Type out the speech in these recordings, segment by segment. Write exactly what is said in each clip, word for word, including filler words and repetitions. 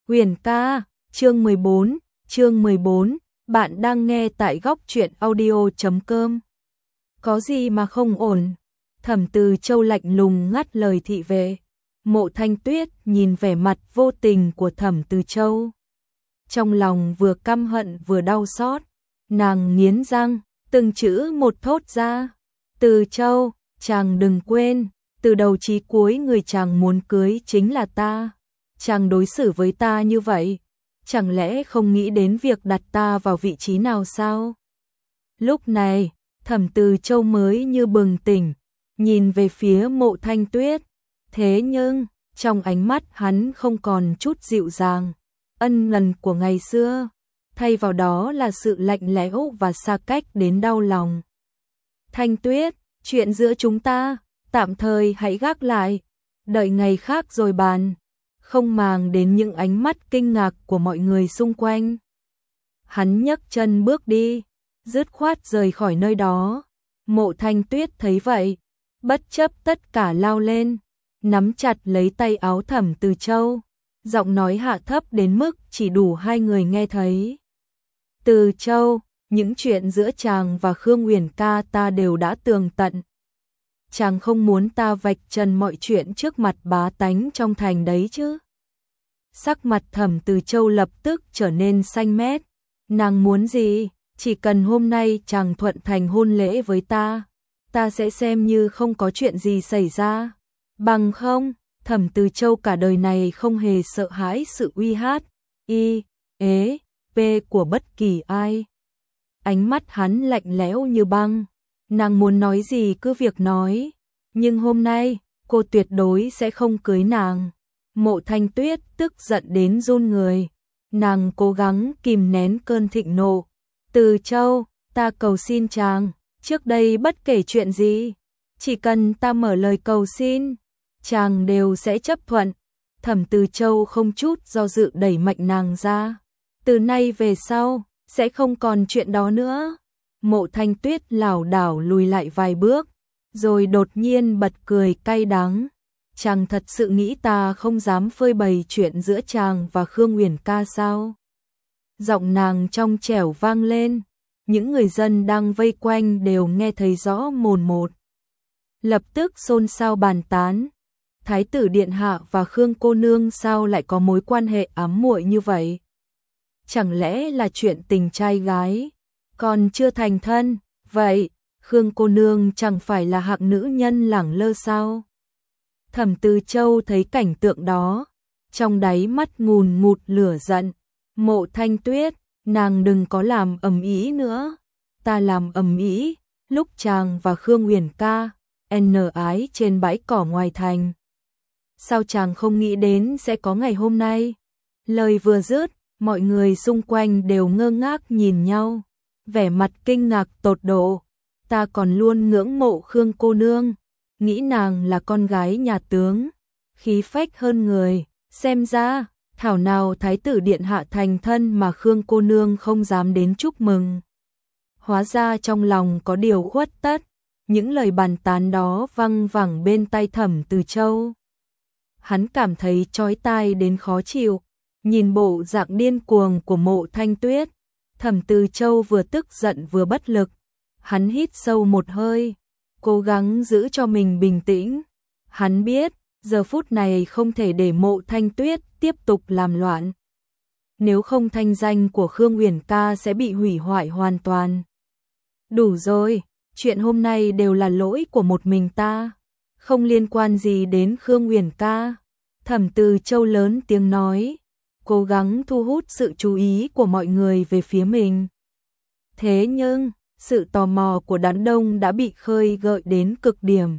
Huyền ca, chương mười bốn, chương mười bốn, bạn đang nghe tại góc truyện audio chấm com. Có gì mà không ổn? Thẩm Từ Châu lạnh lùng ngắt lời thị vệ. Mộ Thanh Tuyết nhìn vẻ mặt vô tình của Thẩm Từ Châu. Trong lòng vừa căm hận vừa đau xót, nàng nghiến răng, từng chữ một thốt ra. Từ Châu, chàng đừng quên, từ đầu chí cuối người chàng muốn cưới chính là ta. Chàng đối xử với ta như vậy, chẳng lẽ không nghĩ đến việc đặt ta vào vị trí nào sao? Lúc này, Thẩm Từ Châu mới như bừng tỉnh, nhìn về phía Mộ Thanh Tuyết. Thế nhưng, trong ánh mắt hắn không còn chút dịu dàng, ân ngần của ngày xưa, thay vào đó là sự lạnh lẽo và xa cách đến đau lòng. Thanh Tuyết, chuyện giữa chúng ta, tạm thời hãy gác lại, đợi ngày khác rồi bàn. Không màng đến những ánh mắt kinh ngạc của mọi người xung quanh. Hắn nhấc chân bước đi, dứt khoát rời khỏi nơi đó. Mộ Thanh Tuyết thấy vậy, bất chấp tất cả lao lên, nắm chặt lấy tay áo Thẩm Từ Châu, giọng nói hạ thấp đến mức chỉ đủ hai người nghe thấy. Từ Châu, những chuyện giữa chàng và Khương Uyển ca ta đều đã tường tận. Chàng không muốn ta vạch trần mọi chuyện trước mặt bá tánh trong thành đấy chứ? Sắc mặt Thẩm Từ Châu lập tức trở nên xanh mét. Nàng muốn gì? Chỉ cần hôm nay chàng thuận thành hôn lễ với ta, ta sẽ xem như không có chuyện gì xảy ra. Bằng không, Thẩm Từ Châu cả đời này không hề sợ hãi sự uy hát, y, ế, p của bất kỳ ai. Ánh mắt hắn lạnh lẽo như băng. Nàng muốn nói gì cứ việc nói, nhưng hôm nay, cô tuyệt đối sẽ không cưới nàng. Mộ Thanh Tuyết tức giận đến run người. Nàng cố gắng kìm nén cơn thịnh nộ. Từ Châu, ta cầu xin chàng, trước đây bất kể chuyện gì, chỉ cần ta mở lời cầu xin, chàng đều sẽ chấp thuận. Thẩm Từ Châu không chút do dự đẩy mạnh nàng ra. Từ nay về sau, sẽ không còn chuyện đó nữa. Mộ Thanh Tuyết lảo đảo lùi lại vài bước, rồi đột nhiên bật cười cay đắng. Chàng thật sự nghĩ ta không dám phơi bày chuyện giữa chàng và Khương Uyển ca sao? Giọng nàng trong trẻo vang lên, những người dân đang vây quanh đều nghe thấy rõ mồn một. Lập tức xôn xao bàn tán. Thái tử điện hạ và Khương cô nương sao lại có mối quan hệ ám muội như vậy? Chẳng lẽ là chuyện tình trai gái? Còn chưa thành thân, vậy Khương cô nương chẳng phải là hạng nữ nhân lẳng lơ sao? Thẩm Từ Châu thấy cảnh tượng đó, trong đáy mắt ngùn ngụt lửa giận. Mộ Thanh Tuyết, nàng đừng có làm ầm ĩ nữa. Ta làm ầm ĩ lúc chàng và Khương Uyển ca n ái trên bãi cỏ ngoài thành. Sao chàng không nghĩ đến sẽ có ngày hôm nay? Lời vừa dứt, mọi người xung quanh đều ngơ ngác nhìn nhau, vẻ mặt kinh ngạc tột độ. Ta còn luôn ngưỡng mộ Khương cô nương, nghĩ nàng là con gái nhà tướng, khí phách hơn người, xem ra, thảo nào thái tử điện hạ thành thân mà Khương cô nương không dám đến chúc mừng. Hóa ra trong lòng có điều khuất tất, những lời bàn tán đó văng vẳng bên tai Thẩm Từ Châu. Hắn cảm thấy chói tai đến khó chịu, nhìn bộ dạng điên cuồng của Mộ Thanh Tuyết, Thẩm Từ Châu vừa tức giận vừa bất lực. Hắn hít sâu một hơi, cố gắng giữ cho mình bình tĩnh. Hắn biết, giờ phút này không thể để Mộ Thanh Tuyết tiếp tục làm loạn. Nếu không thanh danh của Khương Uyển ca sẽ bị hủy hoại hoàn toàn. Đủ rồi, chuyện hôm nay đều là lỗi của một mình ta, không liên quan gì đến Khương Uyển ca. Thẩm Từ Châu lớn tiếng nói, cố gắng thu hút sự chú ý của mọi người về phía mình. Thế nhưng, sự tò mò của đám đông đã bị khơi gợi đến cực điểm.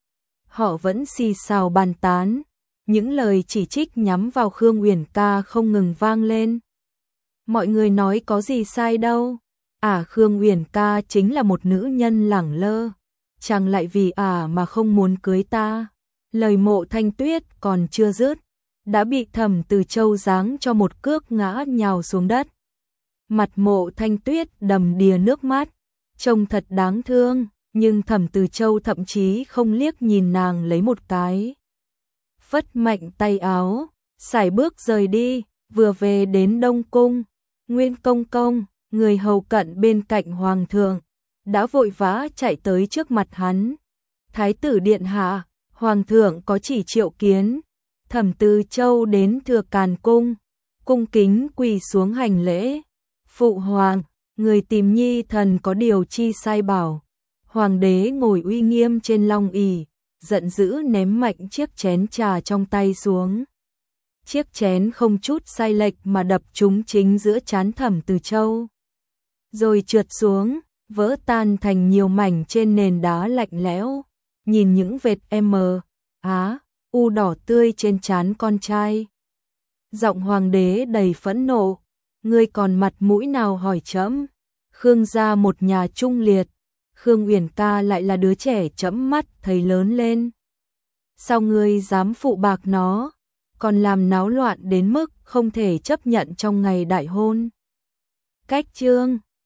Họ vẫn xì xào bàn tán, những lời chỉ trích nhắm vào Khương Uyển ca không ngừng vang lên. Mọi người nói có gì sai đâu, à Khương Uyển ca chính là một nữ nhân lẳng lơ, chàng lại vì à mà không muốn cưới ta. Lời Mộ Thanh Tuyết còn chưa dứt, đã bị Thẩm Từ Châu giáng cho một cước ngã nhào xuống đất. Mặt Mộ Thanh Tuyết đầm đìa nước mắt, trông thật đáng thương, nhưng Thẩm Từ Châu thậm chí không liếc nhìn nàng lấy một cái. Phất mạnh tay áo, sải bước rời đi, vừa về đến Đông Cung, Nguyên Công Công, người hầu cận bên cạnh Hoàng thượng, đã vội vã chạy tới trước mặt hắn. Thái tử điện hạ, Hoàng thượng có chỉ triệu kiến. Thẩm Từ Châu đến Thừa Càn Cung, cung kính quỳ xuống hành lễ. Phụ hoàng, người tìm nhi thần có điều chi sai bảo. Hoàng đế ngồi uy nghiêm trên long ỷ, giận dữ ném mạnh chiếc chén trà trong tay xuống. Chiếc chén không chút sai lệch mà đập trúng chính giữa trán Thẩm Từ Châu, rồi trượt xuống, vỡ tan thành nhiều mảnh trên nền đá lạnh lẽo. Nhìn những vệt M, Á, U đỏ tươi trên trán con trai, giọng hoàng đế đầy phẫn nộ. Ngươi còn mặt mũi nào hỏi trẫm? Khương gia một nhà trung liệt, Khương Uyển ca lại là đứa trẻ trẫm mắt thấy lớn lên. Sao ngươi dám phụ bạc nó, còn làm náo loạn đến mức không thể chấp nhận trong ngày đại hôn? Cách chương